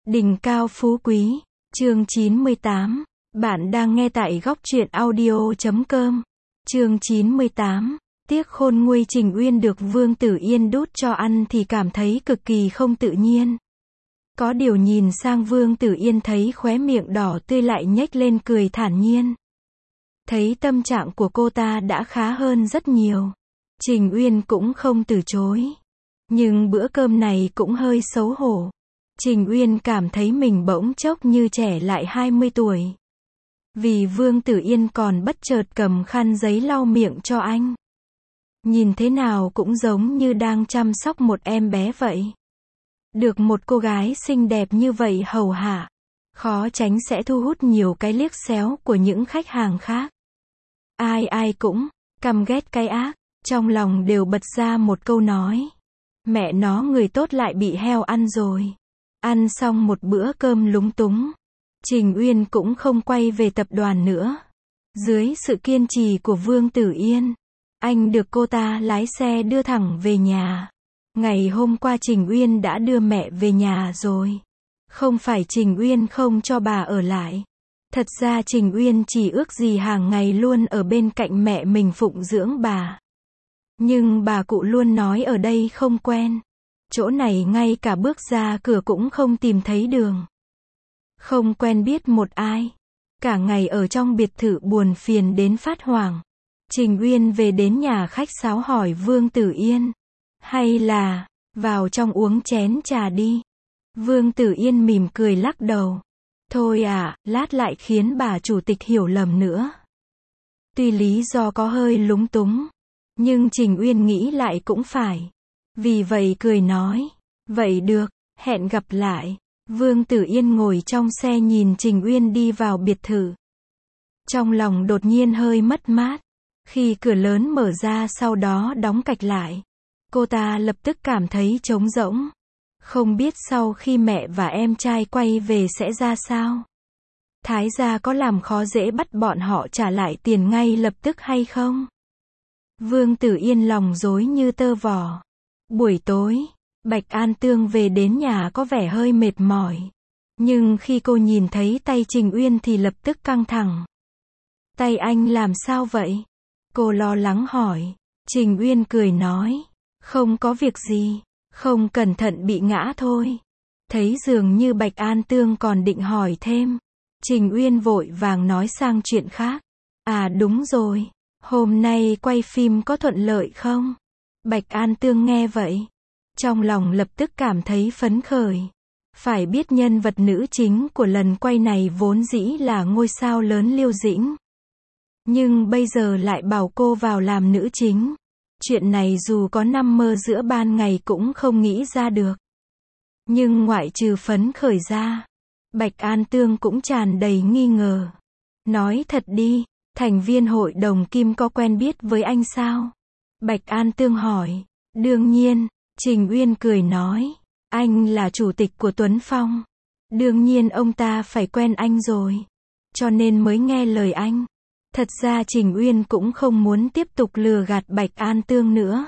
Đỉnh cao phú quý, chương 98. Bạn đang nghe tại góc truyện audio.com. Chương 98. Tiếc khôn nguôi. Trình Uyên được Vương Tử Yên đút cho ăn thì cảm thấy cực kỳ không tự nhiên. Có điều nhìn sang Vương Tử Yên thấy khóe miệng đỏ tươi lại nhếch lên cười thản nhiên. Thấy tâm trạng của cô ta đã khá hơn rất nhiều. Trình Uyên cũng không từ chối. Nhưng bữa cơm này cũng hơi xấu hổ. Trình Uyên cảm thấy mình bỗng chốc như trẻ lại 20 tuổi. Vì Vương Tử Yên còn bất chợt cầm khăn giấy lau miệng cho anh. Nhìn thế nào cũng giống như đang chăm sóc một em bé vậy. Được một cô gái xinh đẹp như vậy hầu hạ, khó tránh sẽ thu hút nhiều cái liếc xéo của những khách hàng khác. Ai ai cũng căm ghét cái ác, trong lòng đều bật ra một câu nói. Mẹ nó, người tốt lại bị heo ăn rồi. Ăn xong một bữa cơm lúng túng, Trình Uyên cũng không quay về tập đoàn nữa. Dưới sự kiên trì của Vương Tử Yên, anh được cô ta lái xe đưa thẳng về nhà. Ngày hôm qua Trình Uyên đã đưa mẹ về nhà rồi. Không phải Trình Uyên không cho bà ở lại. Thật ra Trình Uyên chỉ ước gì hàng ngày luôn ở bên cạnh mẹ mình phụng dưỡng bà. Nhưng bà cụ luôn nói ở đây không quen. Chỗ này ngay cả bước ra cửa cũng không tìm thấy đường. Không quen biết một ai. Cả ngày ở trong biệt thự buồn phiền đến phát hoảng. Trình Uyên về đến nhà khách sáo hỏi Vương Tử Yên. Hay là, vào trong uống chén trà đi. Vương Tử Yên mỉm cười lắc đầu. Thôi à, lát lại khiến bà chủ tịch hiểu lầm nữa. Tuy lý do có hơi lúng túng, nhưng Trình Uyên nghĩ lại cũng phải. Vì vậy cười nói. Vậy được, hẹn gặp lại. Vương Tử Yên ngồi trong xe nhìn Trình Uyên đi vào biệt thự. Trong lòng đột nhiên hơi mất mát. Khi cửa lớn mở ra sau đó đóng cạch lại, cô ta lập tức cảm thấy trống rỗng. Không biết sau khi mẹ và em trai quay về sẽ ra sao. Thái gia có làm khó dễ bắt bọn họ trả lại tiền ngay lập tức hay không? Vương Tử Yên lòng rối như tơ vò. Buổi tối, Bạch An Tương về đến nhà có vẻ hơi mệt mỏi. Nhưng khi cô nhìn thấy tay Trình Uyên thì lập tức căng thẳng. Tay anh làm sao vậy? Cô lo lắng hỏi. Trình Uyên cười nói. Không có việc gì, không cẩn thận bị ngã thôi. Thấy dường như Bạch An Tương còn định hỏi thêm. Trình Uyên vội vàng nói sang chuyện khác. À đúng rồi, hôm nay quay phim có thuận lợi không? Bạch An Tương nghe vậy, trong lòng lập tức cảm thấy phấn khởi. Phải biết nhân vật nữ chính của lần quay này vốn dĩ là ngôi sao lớn Liêu Dĩnh. Nhưng bây giờ lại bảo cô vào làm nữ chính. Chuyện này dù có nằm mơ giữa ban ngày cũng không nghĩ ra được. Nhưng ngoại trừ phấn khởi ra, Bạch An Tương cũng tràn đầy nghi ngờ. Nói thật đi, thành viên hội đồng Kim có quen biết với anh sao? Bạch An Tương hỏi. Đương nhiên, Trình Uyên cười nói. Anh là chủ tịch của Tuấn Phong. Đương nhiên ông ta phải quen anh rồi. Cho nên mới nghe lời anh. Thật ra Trình Uyên cũng không muốn tiếp tục lừa gạt Bạch An Tương nữa.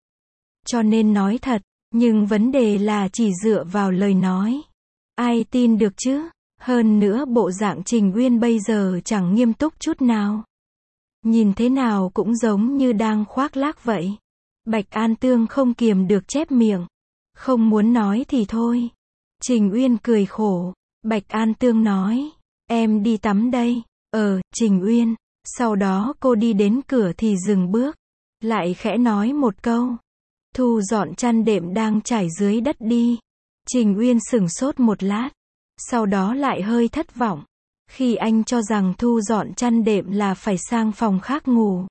Cho nên nói thật, nhưng vấn đề là chỉ dựa vào lời nói. Ai tin được chứ? Hơn nữa bộ dạng Trình Uyên bây giờ chẳng nghiêm túc chút nào. Nhìn thế nào cũng giống như đang khoác lác vậy. Bạch An Tương không kiềm được chép miệng. Không muốn nói thì thôi. Trình Uyên cười khổ. Bạch An Tương nói. Em đi tắm đây. Trình Uyên. Sau đó cô đi đến cửa thì dừng bước. Lại khẽ nói một câu. Thu dọn chăn đệm đang trải dưới đất đi. Trình Uyên sửng sốt một lát. Sau đó lại hơi thất vọng. Khi anh cho rằng thu dọn chăn đệm là phải sang phòng khác ngủ.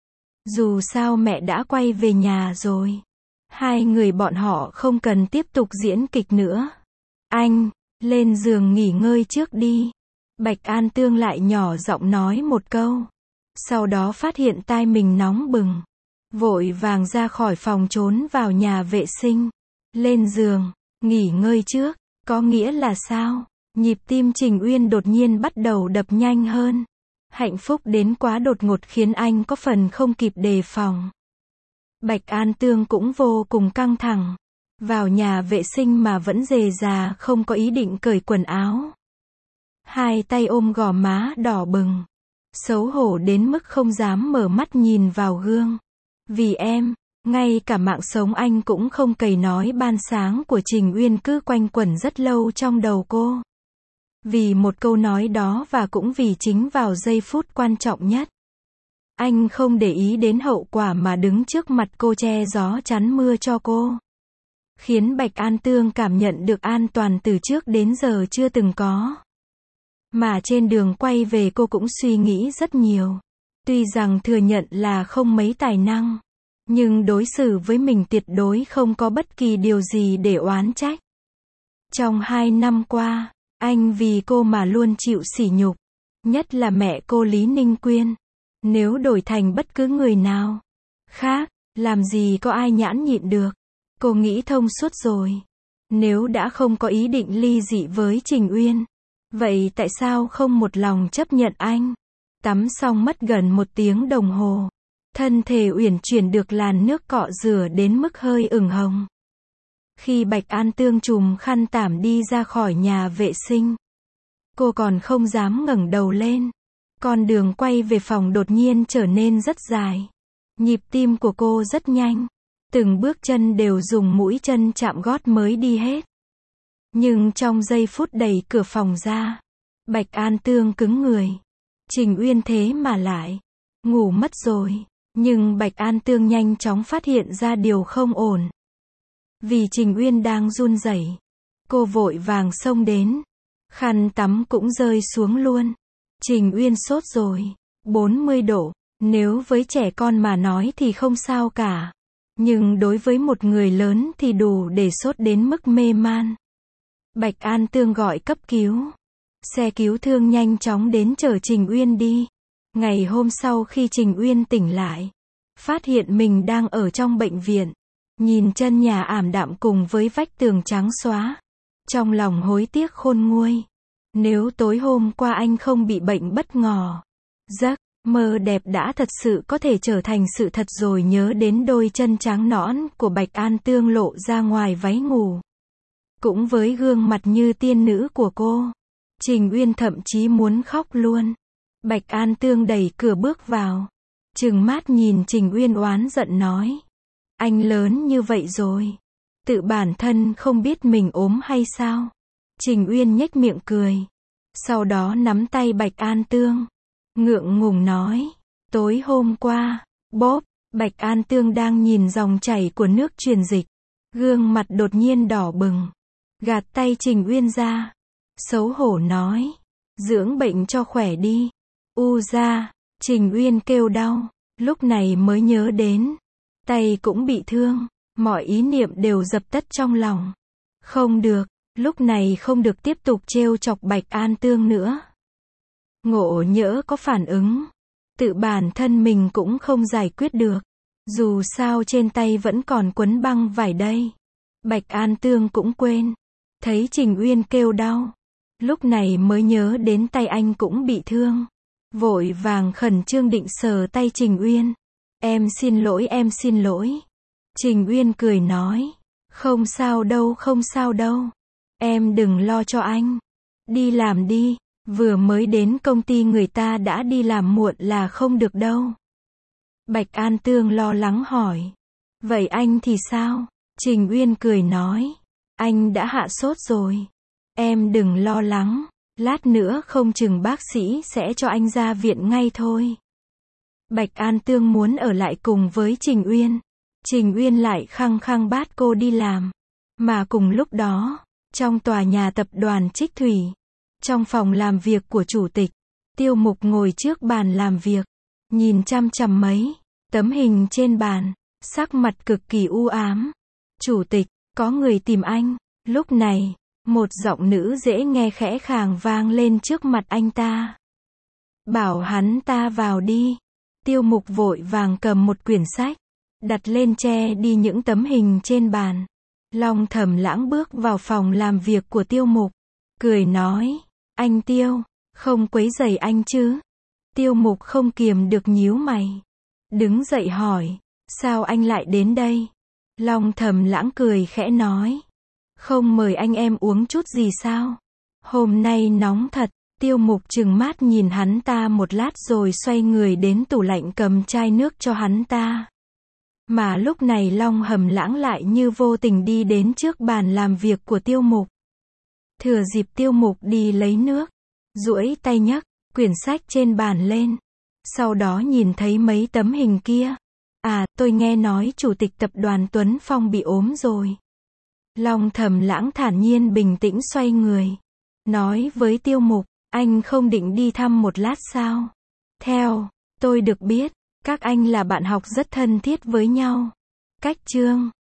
Dù sao mẹ đã quay về nhà rồi. Hai người bọn họ không cần tiếp tục diễn kịch nữa. Anh, lên giường nghỉ ngơi trước đi. Bạch An Tương lại nhỏ giọng nói một câu. Sau đó phát hiện tai mình nóng bừng. Vội vàng ra khỏi phòng trốn vào nhà vệ sinh. Lên giường, nghỉ ngơi trước, có nghĩa là sao? Nhịp tim Trình Uyên đột nhiên bắt đầu đập nhanh hơn. Hạnh phúc đến quá đột ngột khiến anh có phần không kịp đề phòng. Bạch An Tương cũng vô cùng căng thẳng. vào nhà vệ sinh mà vẫn rề rà không có ý định cởi quần áo. Hai tay ôm gò má đỏ bừng. Xấu hổ đến mức không dám mở mắt nhìn vào gương. Vì em, ngay cả mạng sống anh cũng không cày nói ban sáng của Trình Uyên cứ quanh quẩn rất lâu trong đầu cô. Vì một câu nói đó và cũng vì chính vào giây phút quan trọng nhất. Anh không để ý đến hậu quả mà đứng trước mặt cô che gió chắn mưa cho cô. Khiến Bạch An Tương cảm nhận được an toàn từ trước đến giờ chưa từng có. Mà trên đường quay về cô cũng suy nghĩ rất nhiều. Tuy rằng thừa nhận là không mấy tài năng, nhưng đối xử với mình tuyệt đối không có bất kỳ điều gì để oán trách. Trong 2 năm qua, anh vì cô mà luôn chịu sỉ nhục. Nhất là mẹ cô Lý Ninh Quyên. Nếu đổi thành bất cứ người nào khác, làm gì có ai nhãn nhịn được. Cô nghĩ thông suốt rồi. Nếu đã không có ý định ly dị với Trình Uyên, vậy tại sao không một lòng chấp nhận anh? Tắm xong mất gần 1 tiếng đồng hồ. Thân thể uyển chuyển được làn nước cọ rửa đến mức hơi ửng hồng. Khi Bạch An Tương trùm khăn tảm đi ra khỏi nhà vệ sinh, cô còn không dám ngẩng đầu lên. Con đường quay về phòng đột nhiên trở nên rất dài. Nhịp tim của cô rất nhanh. Từng bước chân đều dùng mũi chân chạm gót mới đi hết. Nhưng trong giây phút đẩy cửa phòng ra, Bạch An Tương cứng người. Trình Uyên thế mà lại ngủ mất rồi. Nhưng Bạch An Tương nhanh chóng phát hiện ra điều không ổn. Vì Trình Uyên đang run rẩy, cô vội vàng xông đến. Khăn tắm cũng rơi xuống luôn. Trình Uyên sốt rồi. 40 độ. Nếu với trẻ con mà nói thì không sao cả. Nhưng đối với một người lớn thì đủ để sốt đến mức mê man. Bạch An Tương gọi cấp cứu. Xe cứu thương nhanh chóng đến chở Trình Uyên đi. Ngày hôm sau khi Trình Uyên tỉnh lại, phát hiện mình đang ở trong bệnh viện. Nhìn chân nhà ảm đạm cùng với vách tường trắng xóa. Trong lòng hối tiếc khôn nguôi. Nếu tối hôm qua anh không bị bệnh bất ngờ, giấc mơ đẹp đã thật sự có thể trở thành sự thật rồi. Nhớ đến đôi chân trắng nõn của Bạch An Tương lộ ra ngoài váy ngủ. Cũng với gương mặt như tiên nữ của cô, Trình Uyên thậm chí muốn khóc luôn. Bạch An Tương đẩy cửa bước vào. Trừng mắt nhìn Trình Uyên oán giận nói. Anh lớn như vậy rồi. Tự bản thân không biết mình ốm hay sao? Trình Uyên nhếch miệng cười. Sau đó nắm tay Bạch An Tương. Ngượng ngùng nói. Tối hôm qua, bóp, Bạch An Tương đang nhìn dòng chảy của nước truyền dịch. Gương mặt đột nhiên đỏ bừng. Gạt tay Trình Uyên ra. Xấu hổ nói. Dưỡng bệnh cho khỏe đi. Ra. Trình Uyên kêu đau. Lúc này mới nhớ đến. Tay cũng bị thương. Mọi ý niệm đều dập tắt trong lòng. Không được. Lúc này không được tiếp tục trêu chọc Bạch An Tương nữa. Ngộ nhỡ có phản ứng. Tự bản thân mình cũng không giải quyết được. Dù sao trên tay vẫn còn quấn băng vải đây. Bạch An Tương cũng quên. Thấy Trình Uyên kêu đau. Lúc này mới nhớ đến tay anh cũng bị thương. Vội vàng khẩn trương định sờ tay Trình Uyên. Em xin lỗi, em xin lỗi. Trình Uyên cười nói. Không sao đâu, không sao đâu. Em đừng lo cho anh. Đi làm đi. Vừa mới đến công ty người ta đã đi làm muộn là không được đâu. Bạch An Tương lo lắng hỏi. Vậy anh thì sao? Trình Uyên cười nói. Anh đã hạ sốt rồi. Em đừng lo lắng. Lát nữa không chừng bác sĩ sẽ cho anh ra viện ngay thôi. Bạch An Tương muốn ở lại cùng với Trình Uyên. Trình Uyên lại khăng khăng bắt cô đi làm. Mà cùng lúc đó, trong tòa nhà tập đoàn Trích Thủy, trong phòng làm việc của chủ tịch, Tiêu Mục ngồi trước bàn làm việc, nhìn chăm chăm mấy tấm hình trên bàn, sắc mặt cực kỳ u ám. Chủ tịch, có người tìm anh. Lúc này, một giọng nữ dễ nghe khẽ khàng vang lên trước mặt anh ta. Bảo hắn ta vào đi. Tiêu Mục vội vàng cầm một quyển sách, đặt lên che đi những tấm hình trên bàn. Long Thẩm Lãng bước vào phòng làm việc của Tiêu Mục, cười nói, anh Tiêu, không quấy rầy anh chứ? Tiêu Mục không kiềm được nhíu mày, đứng dậy hỏi, sao anh lại đến đây? Long Thầm Lãng cười khẽ nói. Không mời anh em uống chút gì sao? Hôm nay nóng thật. Tiêu Mục trừng mắt nhìn hắn ta một lát rồi xoay người đến tủ lạnh cầm chai nước cho hắn ta. Mà lúc này Long Hầm Lãng lại như vô tình đi đến trước bàn làm việc của Tiêu Mục. Thừa dịp Tiêu Mục đi lấy nước, duỗi tay nhấc quyển sách trên bàn lên. Sau đó nhìn thấy mấy tấm hình kia. À, tôi nghe nói chủ tịch tập đoàn Tuấn Phong bị ốm rồi. Long Thầm Lãng thản nhiên bình tĩnh xoay người. Nói với Tiêu Mục, anh không định đi thăm một lát sao? Theo tôi được biết, các anh là bạn học rất thân thiết với nhau. Cách Trương